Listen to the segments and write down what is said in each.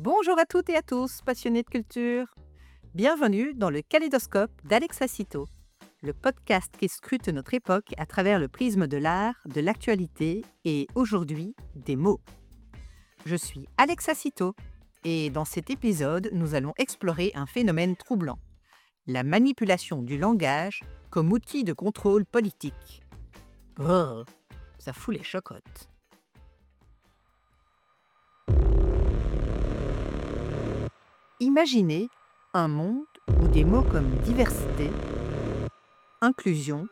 Bonjour à toutes et à tous, passionnés de culture. Bienvenue dans le Kaléidoscope d'Alexa Cito, le podcast qui scrute notre époque à travers le prisme de l'art, de l'actualité et aujourd'hui des mots. Je suis Alexa Cito et dans cet épisode, nous allons explorer un phénomène troublant, la manipulation du langage comme outil de contrôle politique. Brrr, ça fout les chocottes. Imaginez un monde où des mots comme diversité, inclusion,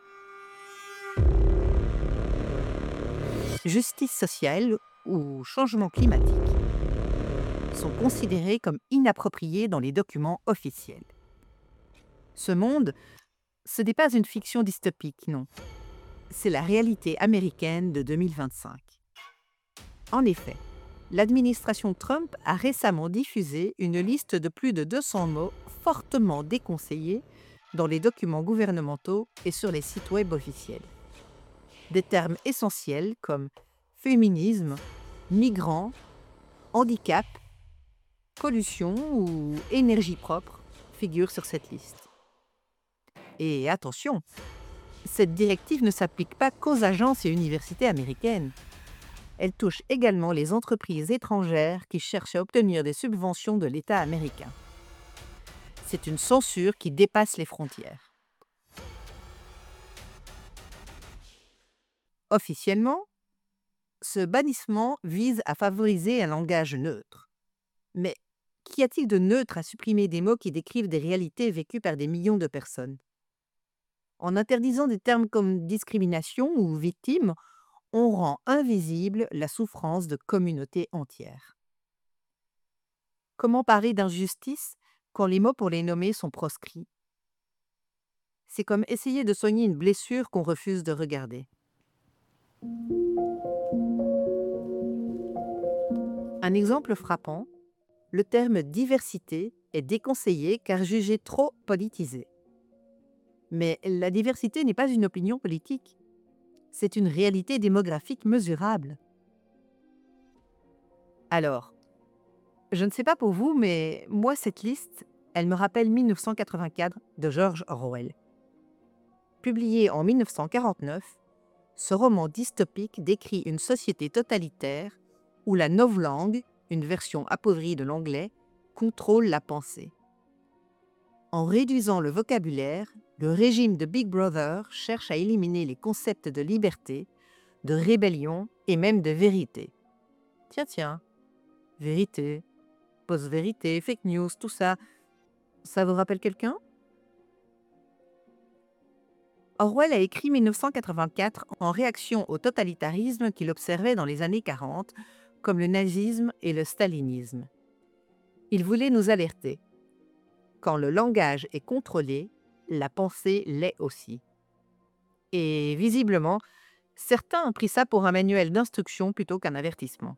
justice sociale ou changement climatique sont considérés comme inappropriés dans les documents officiels. Ce monde, ce n'est pas une fiction dystopique, non. C'est la réalité américaine de 2025. En effet, l'administration Trump a récemment diffusé une liste de plus de 200 mots fortement déconseillés dans les documents gouvernementaux et sur les sites web officiels. Des termes essentiels comme féminisme, migrants, handicap, pollution ou énergie propre figurent sur cette liste. Et attention, cette directive ne s'applique pas qu'aux agences et universités américaines. Elle touche également les entreprises étrangères qui cherchent à obtenir des subventions de l'État américain. C'est une censure qui dépasse les frontières. Officiellement, ce bannissement vise à favoriser un langage neutre. Mais qu'y a-t-il de neutre à supprimer des mots qui décrivent des réalités vécues par des millions de personnes? En interdisant des termes comme discrimination ou victime, on rend invisible la souffrance de communautés entières. Comment parler d'injustice quand les mots pour les nommer sont proscrits? C'est comme essayer de soigner une blessure qu'on refuse de regarder. Un exemple frappant, le terme diversité est déconseillé car jugé trop politisé. Mais la diversité n'est pas une opinion politique, c'est une réalité démographique mesurable. Alors, je ne sais pas pour vous, mais moi, cette liste, elle me rappelle 1984 de George Orwell. Publié en 1949, ce roman dystopique décrit une société totalitaire où la novlangue, une version appauvrie de l'anglais, contrôle la pensée. En réduisant le vocabulaire, le régime de Big Brother cherche à éliminer les concepts de liberté, de rébellion et même de vérité. Tiens, vérité, post-vérité, fake news, tout ça, ça vous rappelle quelqu'un? Orwell a écrit 1984 en réaction au totalitarisme qu'il observait dans les années 40, comme le nazisme et le stalinisme. Il voulait nous alerter. Quand le langage est contrôlé, la pensée l'est aussi. Et visiblement, certains ont pris ça pour un manuel d'instruction plutôt qu'un avertissement.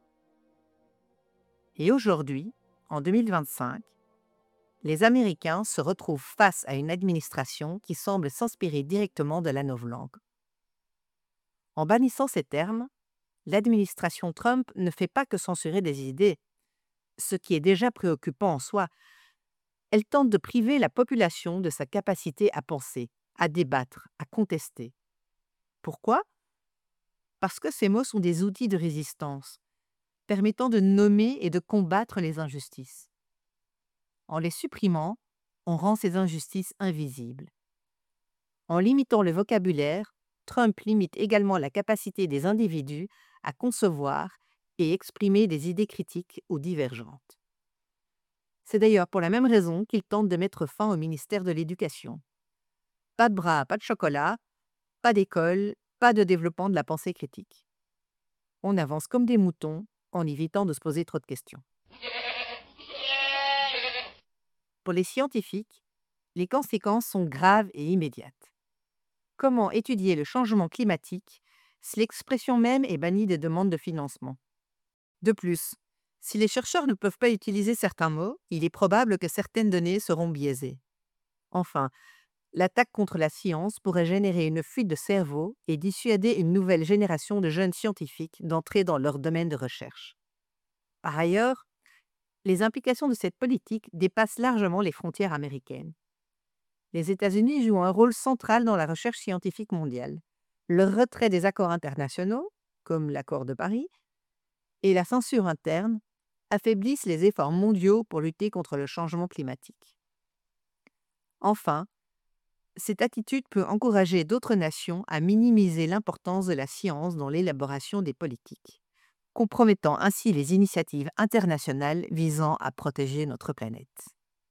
Et aujourd'hui, en 2025, les Américains se retrouvent face à une administration qui semble s'inspirer directement de la novlangue. En bannissant ces termes, l'administration Trump ne fait pas que censurer des idées, ce qui est déjà préoccupant en soi. Elle tente de priver la population de sa capacité à penser, à débattre, à contester. Pourquoi? Parce que ces mots sont des outils de résistance, permettant de nommer et de combattre les injustices. En les supprimant, on rend ces injustices invisibles. En limitant le vocabulaire, Trump limite également la capacité des individus à concevoir et exprimer des idées critiques ou divergentes. C'est d'ailleurs pour la même raison qu'il tente de mettre fin au ministère de l'Éducation. Pas de bras, pas de chocolat, pas d'école, pas de développement de la pensée critique. On avance comme des moutons en évitant de se poser trop de questions. Pour les scientifiques, les conséquences sont graves et immédiates. Comment étudier le changement climatique si l'expression même est bannie des demandes de financement? De plus, si les chercheurs ne peuvent pas utiliser certains mots, il est probable que certaines données seront biaisées. Enfin, l'attaque contre la science pourrait générer une fuite de cerveau et dissuader une nouvelle génération de jeunes scientifiques d'entrer dans leur domaine de recherche. Par ailleurs, les implications de cette politique dépassent largement les frontières américaines. Les États-Unis jouent un rôle central dans la recherche scientifique mondiale. Le retrait des accords internationaux, comme l'accord de Paris, et la censure interne affaiblissent les efforts mondiaux pour lutter contre le changement climatique. Enfin, cette attitude peut encourager d'autres nations à minimiser l'importance de la science dans l'élaboration des politiques, compromettant ainsi les initiatives internationales visant à protéger notre planète.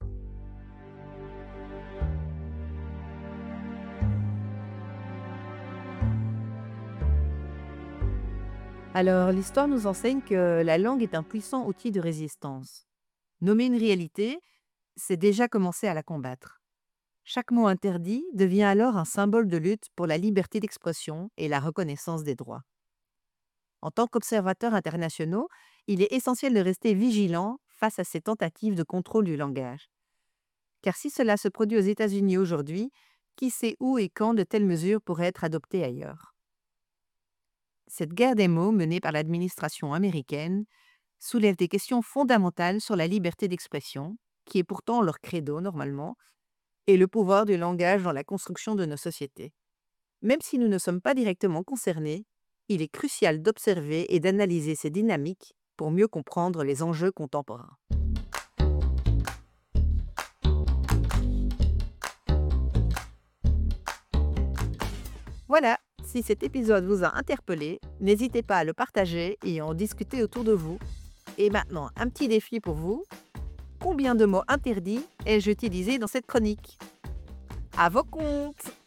Alors, l'histoire nous enseigne que la langue est un puissant outil de résistance. Nommer une réalité, c'est déjà commencer à la combattre. Chaque mot interdit devient alors un symbole de lutte pour la liberté d'expression et la reconnaissance des droits. En tant qu'observateurs internationaux, il est essentiel de rester vigilant face à ces tentatives de contrôle du langage. Car si cela se produit aux États-Unis aujourd'hui, qui sait où et quand de telles mesures pourraient être adoptées ailleurs? Cette guerre des mots menée par l'administration américaine soulève des questions fondamentales sur la liberté d'expression, qui est pourtant leur credo normalement, et le pouvoir du langage dans la construction de nos sociétés. Même si nous ne sommes pas directement concernés, il est crucial d'observer et d'analyser ces dynamiques pour mieux comprendre les enjeux contemporains. Voilà, si cet épisode vous a interpellé, n'hésitez pas à le partager et à en discuter autour de vous. Et maintenant, un petit défi pour vous. Combien de mots interdits ai-je utilisés dans cette chronique? À vos comptes!